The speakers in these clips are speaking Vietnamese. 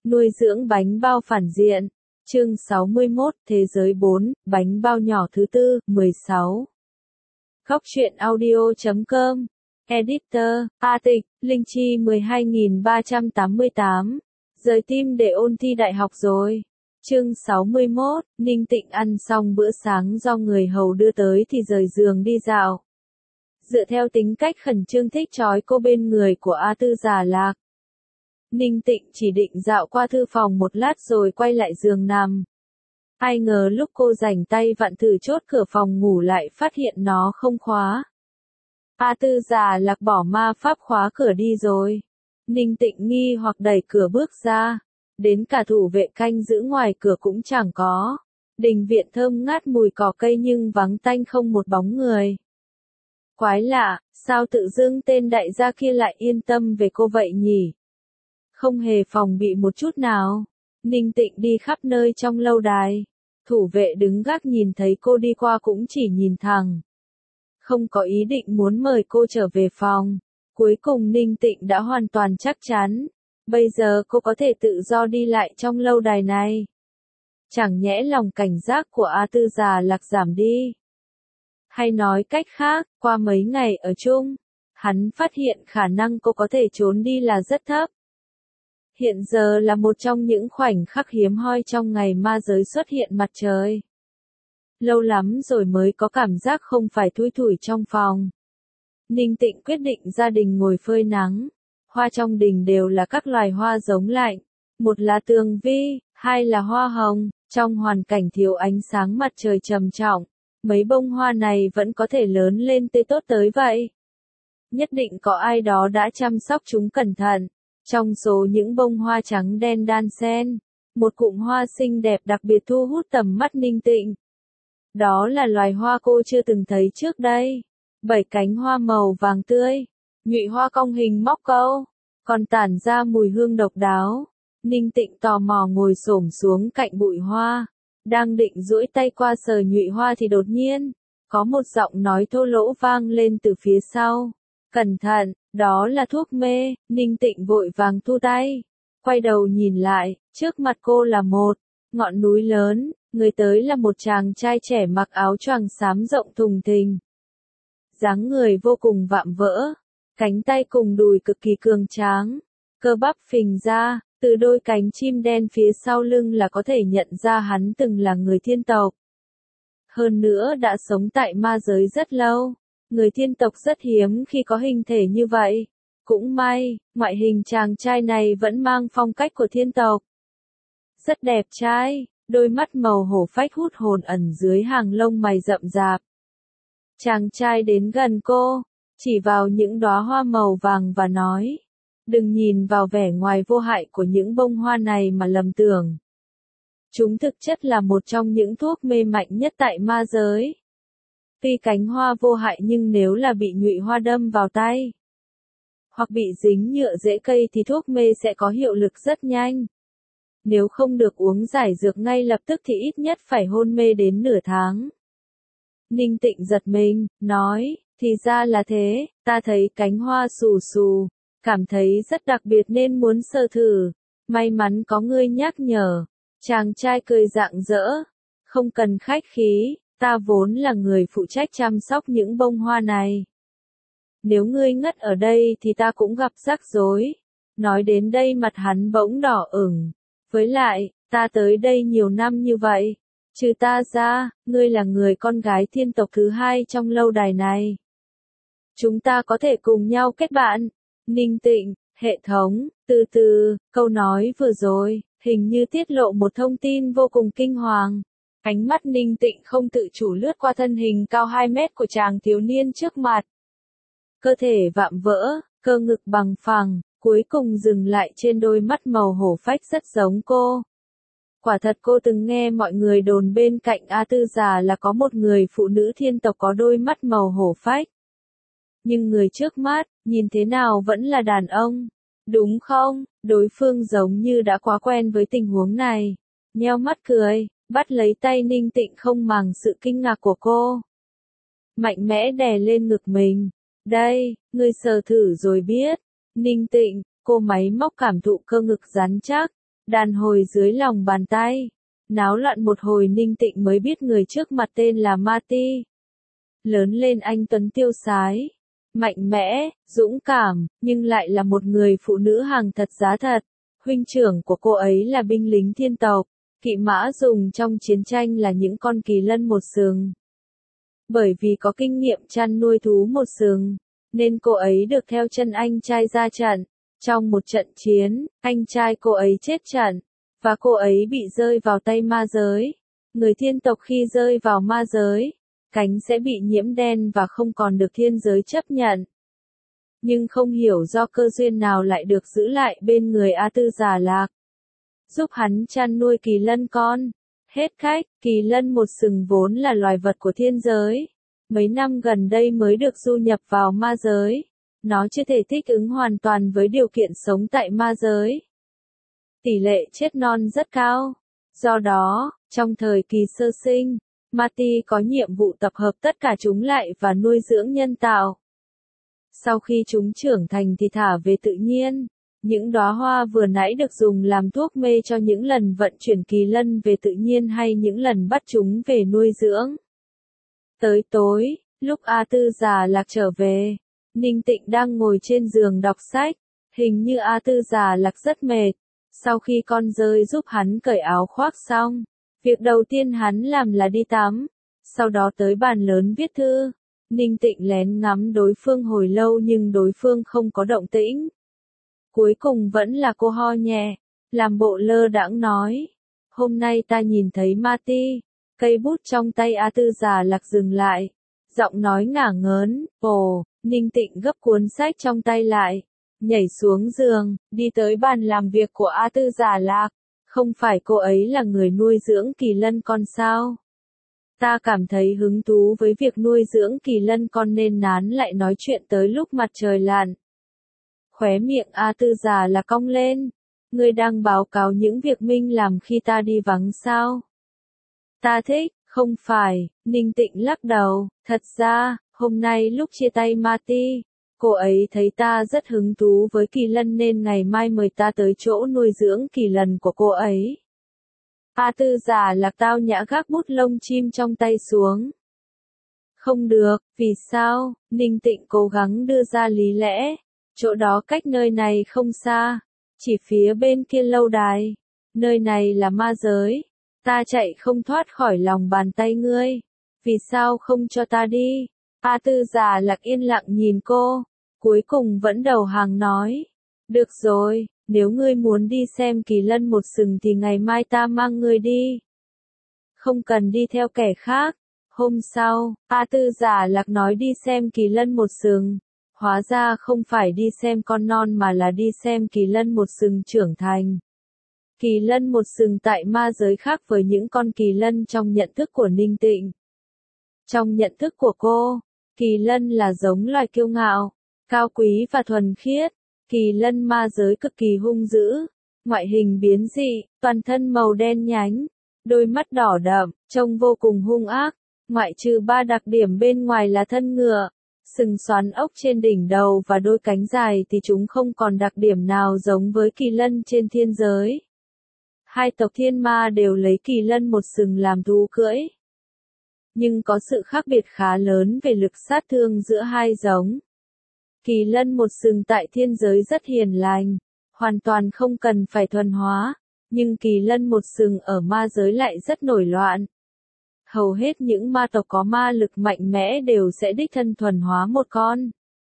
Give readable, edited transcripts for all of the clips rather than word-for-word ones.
Nuôi dưỡng bánh bao phản diện. Chương 61, Thế giới 4, bánh bao nhỏ thứ tư, 16. Góc truyện audio.com. Editor, A Tịch, Linh Chi 12388. Rời tim để ôn thi đại học rồi. Chương 61, Ninh Tịnh ăn xong bữa sáng do người hầu đưa tới thì rời giường đi dạo. Dựa theo tính cách khẩn trương thích trói cô bên người của A Tư Giả Lạc, Ninh Tịnh chỉ định dạo qua thư phòng một lát rồi quay lại giường nằm. Ai ngờ lúc cô rảnh tay vặn thử chốt cửa phòng ngủ lại phát hiện nó không khóa. A Tư Giả Lạc bỏ ma pháp khóa cửa đi rồi. Ninh Tịnh nghi hoặc đẩy cửa bước ra. Đến cả thủ vệ canh giữ ngoài cửa cũng chẳng có. Đình viện thơm ngát mùi cỏ cây nhưng vắng tanh không một bóng người. Quái lạ, sao tự dưng tên đại gia kia lại yên tâm về cô vậy nhỉ? Không hề phòng bị một chút nào. Ninh Tịnh đi khắp nơi trong lâu đài. Thủ vệ đứng gác nhìn thấy cô đi qua cũng chỉ nhìn thẳng. Không có ý định muốn mời cô trở về phòng. Cuối cùng Ninh Tịnh đã hoàn toàn chắc chắn. Bây giờ cô có thể tự do đi lại trong lâu đài này. Chẳng nhẽ lòng cảnh giác của A Tư Giả Lạc giảm đi. Hay nói cách khác, qua mấy ngày ở chung, hắn phát hiện khả năng cô có thể trốn đi là rất thấp. Hiện giờ là một trong những khoảnh khắc hiếm hoi trong ngày ma giới xuất hiện mặt trời. Lâu lắm rồi mới có cảm giác không phải thui thủi trong phòng. Ninh Tịnh quyết định gia đình ngồi phơi nắng. Hoa trong đình đều là các loài hoa giống lạnh. Một là tường vi, hai là hoa hồng. Trong hoàn cảnh thiếu ánh sáng mặt trời trầm trọng, mấy bông hoa này vẫn có thể lớn lên tươi tốt tới vậy. Nhất định có ai đó đã chăm sóc chúng cẩn thận. Trong số những bông hoa trắng đen đan xen, một cụm hoa xinh đẹp đặc biệt thu hút tầm mắt Ninh Tịnh. Đó là loài hoa cô chưa từng thấy trước đây. 7 cánh hoa màu vàng tươi, nhụy hoa cong hình móc câu, còn tản ra mùi hương độc đáo. Ninh Tịnh tò mò ngồi xổm xuống cạnh bụi hoa, đang định duỗi tay qua sờ nhụy hoa thì đột nhiên, có một giọng nói thô lỗ vang lên từ phía sau. Cẩn thận, đó là thuốc mê. Ninh Tịnh vội vàng thu tay, quay đầu nhìn lại, trước mặt cô là một ngọn núi lớn, người tới là một chàng trai trẻ mặc áo choàng xám rộng thùng thình. Dáng người vô cùng vạm vỡ, cánh tay cùng đùi cực kỳ cường tráng, cơ bắp phình ra, từ đôi cánh chim đen phía sau lưng là có thể nhận ra hắn từng là người thiên tộc. Hơn nữa đã sống tại ma giới rất lâu, người thiên tộc rất hiếm khi có hình thể như vậy. Cũng may, ngoại hình chàng trai này vẫn mang phong cách của thiên tộc. Rất đẹp trai, đôi mắt màu hổ phách hút hồn ẩn dưới hàng lông mày rậm rạp. Chàng trai đến gần cô, chỉ vào những đóa hoa màu vàng và nói, đừng nhìn vào vẻ ngoài vô hại của những bông hoa này mà lầm tưởng. Chúng thực chất là một trong những thuốc mê mạnh nhất tại ma giới. Tuy cánh hoa vô hại nhưng nếu là bị nhụy hoa đâm vào tay, hoặc bị dính nhựa rễ cây thì thuốc mê sẽ có hiệu lực rất nhanh. Nếu không được uống giải dược ngay lập tức thì ít nhất phải hôn mê đến nửa tháng. Ninh Tịnh giật mình, nói, thì ra là thế, ta thấy cánh hoa xù xù, cảm thấy rất đặc biệt nên muốn sờ thử. May mắn có ngươi nhắc nhở. Chàng trai cười rạng rỡ, không cần khách khí, ta vốn là người phụ trách chăm sóc những bông hoa này. Nếu ngươi ngất ở đây thì ta cũng gặp rắc rối. Nói đến đây mặt hắn bỗng đỏ ửng. Với lại, ta tới đây nhiều năm như vậy. Trừ ta ra, ngươi là người con gái thiên tộc thứ hai trong lâu đài này. Chúng ta có thể cùng nhau kết bạn. Ninh Tịnh, hệ thống, từ từ, câu nói vừa rồi, hình như tiết lộ một thông tin vô cùng kinh hoàng. Ánh mắt Ninh Tịnh không tự chủ lướt qua thân hình cao 2 mét của chàng thiếu niên trước mặt. Cơ thể vạm vỡ, cơ ngực bằng phẳng, cuối cùng dừng lại trên đôi mắt màu hổ phách rất giống cô. Quả thật cô từng nghe mọi người đồn bên cạnh A Tư Giả là có một người phụ nữ thiên tộc có đôi mắt màu hổ phách. Nhưng người trước mắt, nhìn thế nào vẫn là đàn ông. Đúng không? Đối phương giống như đã quá quen với tình huống này. Nheo mắt cười, bắt lấy tay Ninh Tịnh không màng sự kinh ngạc của cô. Mạnh mẽ đè lên ngực mình. Đây, ngươi sờ thử rồi biết. Ninh Tịnh, cô máy móc cảm thụ cơ ngực rắn chắc. đàn hồi dưới lòng bàn tay. Náo loạn một hồi Ninh Tịnh mới biết người trước mặt tên là Ma Ti. Lớn lên anh tuấn tiêu sái, mạnh mẽ, dũng cảm, nhưng lại là một người phụ nữ hàng thật giá thật. Huynh trưởng của cô ấy là binh lính thiên tộc, kỵ mã dùng trong chiến tranh là những con kỳ lân một sừng. Bởi vì có kinh nghiệm chăn nuôi thú một sừng, nên cô ấy được theo chân anh trai ra trận. Trong một trận chiến, anh trai cô ấy chết trận, và cô ấy bị rơi vào tay ma giới. Người thiên tộc khi rơi vào ma giới, cánh sẽ bị nhiễm đen và không còn được thiên giới chấp nhận. Nhưng không hiểu do cơ duyên nào lại được giữ lại bên người A Tư Già Lạc, giúp hắn chăn nuôi kỳ lân con. Hết cách, kỳ lân một sừng vốn là loài vật của thiên giới. Mấy năm gần đây mới được du nhập vào ma giới. Nó chưa thể thích ứng hoàn toàn với điều kiện sống tại ma giới. Tỷ lệ chết non rất cao. Do đó, trong thời kỳ sơ sinh, Ma Ti có nhiệm vụ tập hợp tất cả chúng lại và nuôi dưỡng nhân tạo. Sau khi chúng trưởng thành thì thả về tự nhiên. Những đóa hoa vừa nãy được dùng làm thuốc mê cho những lần vận chuyển kỳ lân về tự nhiên hay những lần bắt chúng về nuôi dưỡng. Tới tối, lúc A Tư Già Lạc trở về, Ninh Tịnh đang ngồi trên giường đọc sách. Hình như A Tư Già Lạc rất mệt. Sau khi con dơi giúp hắn cởi áo khoác xong, việc đầu tiên hắn làm là đi tắm. Sau đó tới bàn lớn viết thư. Ninh Tịnh lén ngắm đối phương hồi lâu nhưng đối phương không có động tĩnh. Cuối cùng vẫn là cô ho nhẹ, làm bộ lơ đãng nói. Hôm nay ta nhìn thấy Ma Ti. Cây bút trong tay A Tư Già Lạc dừng lại. Giọng nói ngả ngớn. Ồ, Ninh Tịnh gấp cuốn sách trong tay lại. Nhảy xuống giường, đi tới bàn làm việc của A Tư Già Lạc. Không phải cô ấy là người nuôi dưỡng kỳ lân con sao? Ta cảm thấy hứng thú với việc nuôi dưỡng kỳ lân con nên nán lại nói chuyện tới lúc mặt trời lặn. Khóe miệng A Tư Già Lạc cong lên. Ngươi đang báo cáo những việc Minh làm khi ta đi vắng sao? Ta thích, không phải, Ninh Tịnh lắc đầu. Thật ra, hôm nay lúc chia tay Ma Ti, cô ấy thấy ta rất hứng thú với kỳ lân nên ngày mai mời ta tới chỗ nuôi dưỡng kỳ lân của cô ấy. A Tư Già Lạc tao nhã gác bút lông chim trong tay xuống. Không được, vì sao? Ninh Tịnh cố gắng đưa ra lý lẽ. Chỗ đó cách nơi này không xa, chỉ phía bên kia lâu đài. Nơi này là ma giới. Ta chạy không thoát khỏi lòng bàn tay ngươi. Vì sao không cho ta đi? A Tư Già Lạc yên lặng nhìn cô. Cuối cùng vẫn đầu hàng nói. Được rồi, nếu ngươi muốn đi xem kỳ lân một sừng thì ngày mai ta mang ngươi đi. Không cần đi theo kẻ khác. Hôm sau, A Tư Già Lạc nói đi xem kỳ lân một sừng. Hóa ra không phải đi xem con non mà là đi xem kỳ lân một sừng trưởng thành. Kỳ lân một sừng tại ma giới khác với những con kỳ lân trong nhận thức của Ninh Tịnh. Trong nhận thức của cô, kỳ lân là giống loài kiêu ngạo, cao quý và thuần khiết. Kỳ lân ma giới cực kỳ hung dữ, ngoại hình biến dị, toàn thân màu đen nhánh, đôi mắt đỏ đậm, trông vô cùng hung ác. Ngoại trừ 3 đặc điểm bên ngoài là thân ngựa, sừng xoắn ốc trên đỉnh đầu và đôi cánh dài thì chúng không còn đặc điểm nào giống với kỳ lân trên thiên giới. Hai tộc thiên ma đều lấy kỳ lân một sừng làm thú cưỡi. Nhưng có sự khác biệt khá lớn về lực sát thương giữa hai giống. Kỳ lân một sừng tại thiên giới rất hiền lành, hoàn toàn không cần phải thuần hóa, nhưng kỳ lân một sừng ở ma giới lại rất nổi loạn. Hầu hết những ma tộc có ma lực mạnh mẽ đều sẽ đích thân thuần hóa một con.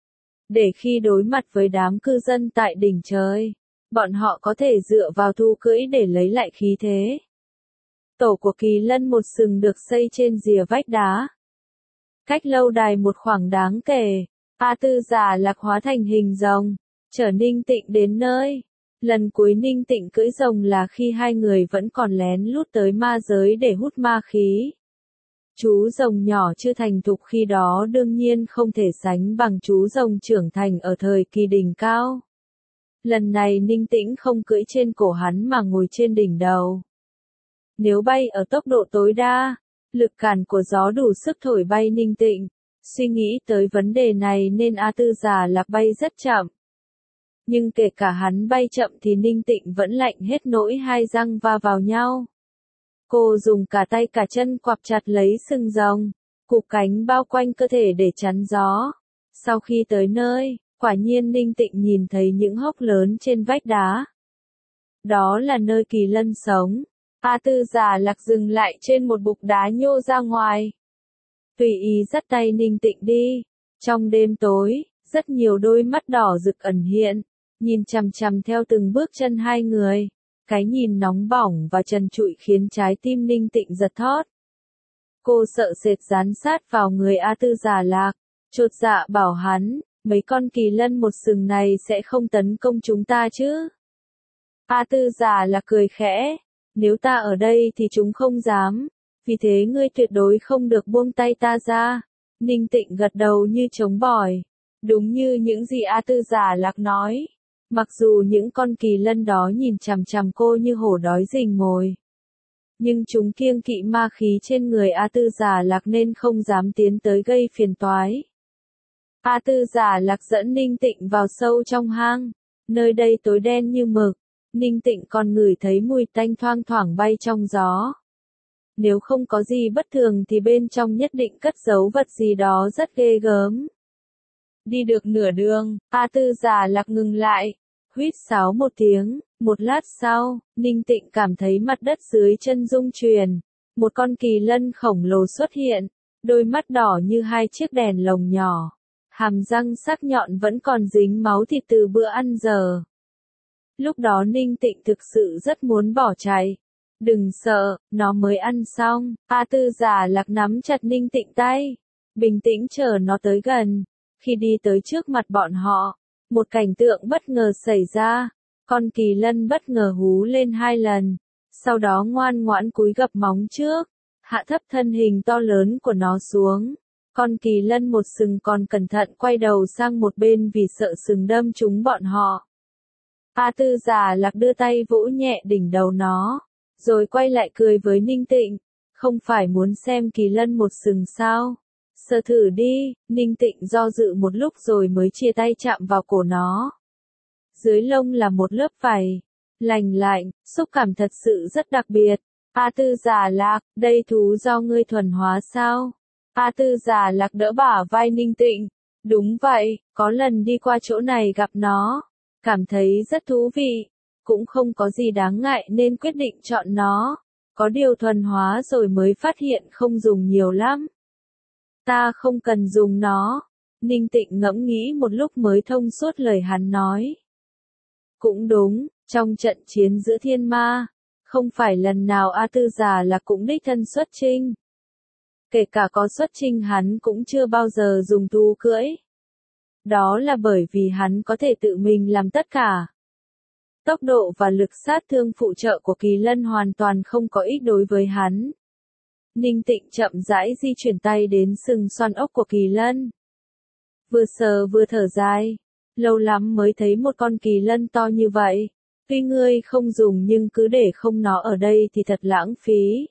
Để khi đối mặt với đám cư dân tại đỉnh trời, bọn họ có thể dựa vào thú cưỡi để lấy lại khí thế. Tổ của kỳ lân một sừng được xây trên rìa vách đá. Cách lâu đài một khoảng đáng kể, A Tư Già Lạc hóa thành hình rồng, chở Ninh Tịnh đến nơi. Lần cuối Ninh Tịnh cưỡi rồng là khi hai người vẫn còn lén lút tới ma giới để hút ma khí. Chú rồng nhỏ chưa thành thục khi đó đương nhiên không thể sánh bằng chú rồng trưởng thành ở thời kỳ đỉnh cao. Lần này Ninh Tĩnh không cưỡi trên cổ hắn mà ngồi trên đỉnh đầu. Nếu bay ở tốc độ tối đa, lực cản của gió đủ sức thổi bay Ninh Tịnh. Suy nghĩ tới vấn đề này nên A Tư Già Lạc bay rất chậm. Nhưng kể cả hắn bay chậm thì Ninh Tịnh vẫn lạnh hết nỗi hai răng va vào nhau. Cô dùng cả tay cả chân quặp chặt lấy sừng rồng, cụp cánh bao quanh cơ thể để chắn gió. Sau khi tới nơi, quả nhiên Ninh Tịnh nhìn thấy những hốc lớn trên vách đá. Đó là nơi kỳ lân sống. A Tư Giả Lạc dừng lại trên một bục đá nhô ra ngoài. Tùy ý dắt tay Ninh Tịnh đi. Trong đêm tối, rất nhiều đôi mắt đỏ rực ẩn hiện, nhìn chằm chằm theo từng bước chân hai người. Cái nhìn nóng bỏng và trần trụi khiến trái tim Ninh Tịnh giật thót. Cô sợ sệt dán sát vào người A Tư Giả Lạc, chột dạ bảo hắn, mấy con kỳ lân một sừng này sẽ không tấn công chúng ta chứ? A Tư Giả Lạc cười khẽ, nếu ta ở đây thì chúng không dám, vì thế ngươi tuyệt đối không được buông tay ta ra. Ninh Tịnh gật đầu như trống bỏi, đúng như những gì A Tư Giả Lạc nói. Mặc dù những con kỳ lân đó nhìn chằm chằm cô như hổ đói rình mồi, nhưng chúng kiêng kỵ ma khí trên người A Tư Giả Lạc nên không dám tiến tới gây phiền toái. A Tư Giả Lạc dẫn Ninh Tịnh vào sâu trong hang, nơi đây tối đen như mực, Ninh Tịnh còn ngửi thấy mùi tanh thoang thoảng bay trong gió. Nếu không có gì bất thường thì bên trong nhất định cất giấu vật gì đó rất ghê gớm. Đi được nửa đường, A Tư Giả Lạc ngừng lại, huýt sáo một tiếng, một lát sau, Ninh Tịnh cảm thấy mặt đất dưới chân rung chuyển, một con kỳ lân khổng lồ xuất hiện, đôi mắt đỏ như hai chiếc đèn lồng nhỏ, hàm răng sắc nhọn vẫn còn dính máu thịt từ bữa ăn giờ. Lúc đó Ninh Tịnh thực sự rất muốn bỏ chạy. Đừng sợ, nó mới ăn xong. A Tư Giả Lạc nắm chặt Ninh Tịnh tay, bình tĩnh chờ nó tới gần. Khi đi tới trước mặt bọn họ, một cảnh tượng bất ngờ xảy ra. Con kỳ lân bất ngờ hú lên 2 lần, sau đó ngoan ngoãn cúi gập móng trước, hạ thấp thân hình to lớn của nó xuống. Con kỳ lân một sừng còn cẩn thận quay đầu sang một bên vì sợ sừng đâm trúng bọn họ. A Tư Giả Lạc đưa tay vỗ nhẹ đỉnh đầu nó, rồi quay lại cười với Ninh Tịnh, không phải muốn xem kỳ lân một sừng sao? Sờ thử đi. Ninh Tịnh do dự một lúc rồi mới chia tay chạm vào cổ nó. Dưới lông là một lớp vảy lành lạnh, xúc cảm thật sự rất đặc biệt. A Tư Giả Lạc, đây thú do ngươi thuần hóa sao? A Tư Giả Lạc đỡ bả vai Ninh Tịnh. Đúng vậy, có lần đi qua chỗ này gặp nó, cảm thấy rất thú vị, cũng không có gì đáng ngại nên quyết định chọn nó. Có điều thuần hóa rồi mới phát hiện không dùng nhiều lắm. Ta không cần dùng nó. Ninh Tịnh ngẫm nghĩ một lúc mới thông suốt lời hắn nói. Cũng đúng, trong trận chiến giữa thiên ma, không phải lần nào A Tư Giả Lạc cũng đích thân xuất chinh. Kể cả có xuất chinh hắn cũng chưa bao giờ dùng thú cưỡi. Đó là bởi vì hắn có thể tự mình làm tất cả. Tốc độ và lực sát thương phụ trợ của kỳ lân hoàn toàn không có ích đối với hắn. Ninh Tịnh chậm rãi di chuyển tay đến sừng xoăn ốc của kỳ lân. Vừa sờ vừa thở dài. Lâu lắm mới thấy một con kỳ lân to như vậy. Tuy ngươi không dùng nhưng cứ để không nó ở đây thì thật lãng phí.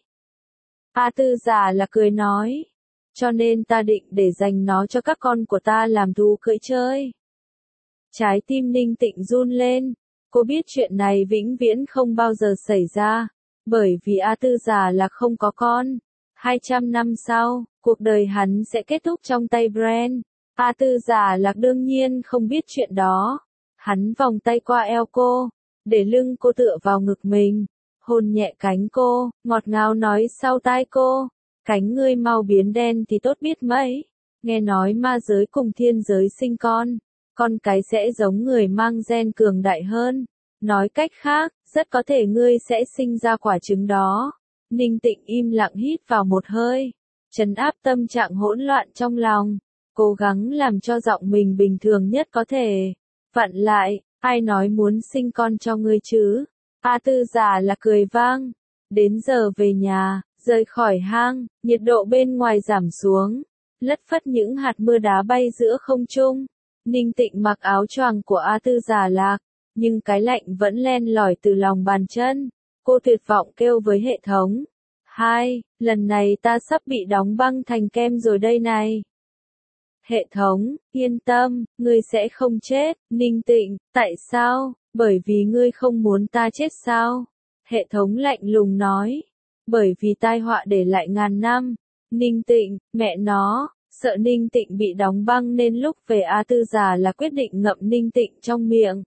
A Tư Giả Lạc cười nói. Cho nên ta định để dành nó cho các con của ta làm thú cưỡi chơi. Trái tim Ninh Tịnh run lên. Cô biết chuyện này vĩnh viễn không bao giờ xảy ra. Bởi vì A Tư Giả Lạc không có con. 200 năm sau, cuộc đời hắn sẽ kết thúc trong tay Bran. A Tư Giả Lạc đương nhiên không biết chuyện đó. Hắn vòng tay qua eo cô, để lưng cô tựa vào ngực mình, hôn nhẹ cánh cô, ngọt ngào nói sau tai cô, cánh ngươi mau biến đen thì tốt biết mấy. Nghe nói ma giới cùng thiên giới sinh con cái sẽ giống người mang gen cường đại hơn. Nói cách khác, rất có thể ngươi sẽ sinh ra quả trứng đó. Ninh Tịnh im lặng hít vào một hơi, trấn áp tâm trạng hỗn loạn trong lòng, cố gắng làm cho giọng mình bình thường nhất có thể. Vặn lại, ai nói muốn sinh con cho ngươi chứ? A Tư Giả Lạc cười vang. Đến giờ về nhà, rời khỏi hang, nhiệt độ bên ngoài giảm xuống, lất phất những hạt mưa đá bay giữa không trung. Ninh Tịnh mặc áo choàng của A Tư Giả Lạc, nhưng cái lạnh vẫn len lỏi từ lòng bàn chân. Cô tuyệt vọng kêu với hệ thống. Lần này ta sắp bị đóng băng thành kem rồi đây này. Hệ thống, yên tâm, ngươi sẽ không chết. Ninh Tịnh, tại sao? Bởi vì ngươi không muốn ta chết sao? Hệ thống lạnh lùng nói. Bởi vì tai họa để lại ngàn năm. Ninh Tịnh, mẹ nó, sợ Ninh Tịnh bị đóng băng nên lúc về A Tư già là quyết định ngậm Ninh Tịnh trong miệng.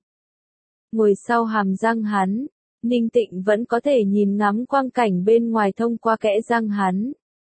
Ngồi sau hàm răng hắn, Ninh Tịnh vẫn có thể nhìn ngắm quang cảnh bên ngoài thông qua kẽ răng hắn.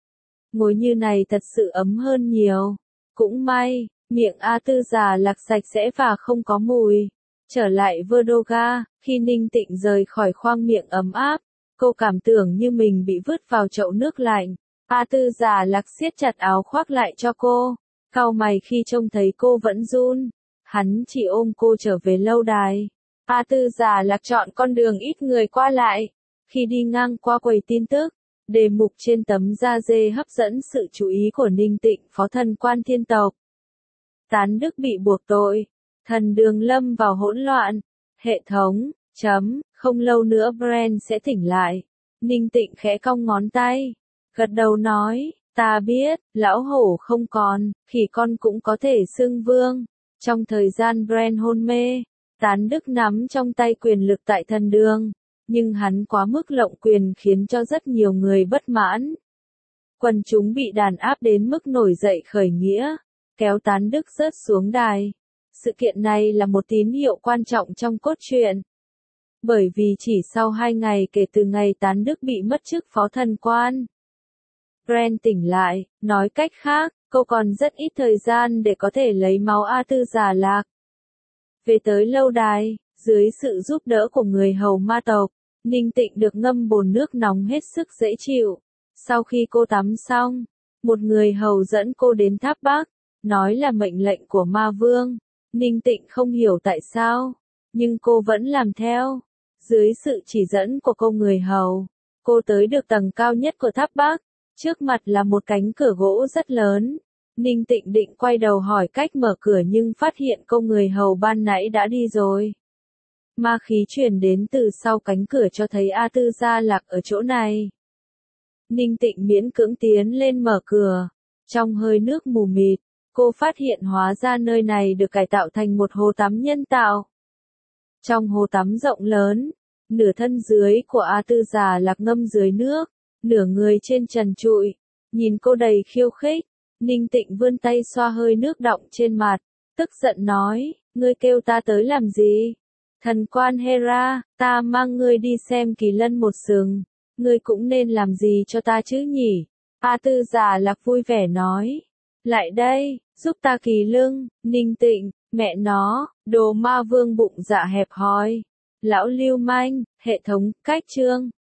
Ngồi như này thật sự ấm hơn nhiều. Cũng may, miệng A Tư già lạc sạch sẽ và không có mùi. Trở lại Verdoga, khi Ninh Tịnh rời khỏi khoang miệng ấm áp, cô cảm tưởng như mình bị vứt vào chậu nước lạnh. A Tư già lạc siết chặt áo khoác lại cho cô, cau mày khi trông thấy cô vẫn run. Hắn chỉ ôm cô trở về lâu đài. A Tư già lạc chọn con đường ít người qua lại. Khi đi ngang qua quầy tin tức, đề mục trên tấm da dê hấp dẫn sự chú ý của Ninh Tịnh, phó thần quan thiên tộc. Tán Đức bị buộc tội. Thần đường lâm vào hỗn loạn. Hệ thống, không lâu nữa Bran sẽ tỉnh lại. Ninh Tịnh khẽ cong ngón tay. Gật đầu nói, ta biết, lão hổ không còn, khỉ con cũng có thể xưng vương. Trong thời gian Bran hôn mê, Tán Đức nắm trong tay quyền lực tại thần đường. Nhưng hắn quá mức lộng quyền khiến cho rất nhiều người bất mãn. Quần chúng bị đàn áp đến mức nổi dậy khởi nghĩa, kéo Tán Đức rớt xuống đài. Sự kiện này là một tín hiệu quan trọng trong cốt truyện. Bởi vì chỉ sau 2 ngày kể từ ngày Tán Đức bị mất chức phó thần quan, Bran tỉnh lại, nói cách khác, cô còn rất ít thời gian để có thể lấy máu A Tư già lạc. Về tới lâu đài, dưới sự giúp đỡ của người hầu ma tộc, Ninh Tịnh được ngâm bồn nước nóng hết sức dễ chịu. Sau khi cô tắm xong, một người hầu dẫn cô đến tháp Bắc, nói là mệnh lệnh của ma vương. Ninh Tịnh không hiểu tại sao, nhưng cô vẫn làm theo. Dưới sự chỉ dẫn của cô người hầu, cô tới được tầng cao nhất của tháp Bắc. Trước mặt là một cánh cửa gỗ rất lớn. Ninh Tịnh định quay đầu hỏi cách mở cửa nhưng phát hiện cô người hầu ban nãy đã đi rồi. Ma khí truyền đến từ sau cánh cửa cho thấy A Tư gia lạc ở chỗ này. Ninh Tịnh miễn cưỡng tiến lên mở cửa. Trong hơi nước mù mịt, cô phát hiện hóa ra nơi này được cải tạo thành một hồ tắm nhân tạo. Trong hồ tắm rộng lớn, nửa thân dưới của A Tư già lạc ngâm dưới nước, nửa người trên trần trụi. Nhìn cô đầy khiêu khích, Ninh Tịnh vươn tay xoa hơi nước đọng trên mặt, tức giận nói, ngươi kêu ta tới làm gì? Thần quan Hera, ta mang ngươi đi xem kỳ lân một sừng, ngươi cũng nên làm gì cho ta chứ nhỉ? A Tư già lạc vui vẻ nói, lại đây, giúp ta kỳ lưng. Ninh Tịnh, mẹ nó, đồ ma vương bụng dạ hẹp hòi. Lão lưu manh, hệ thống, cách chương.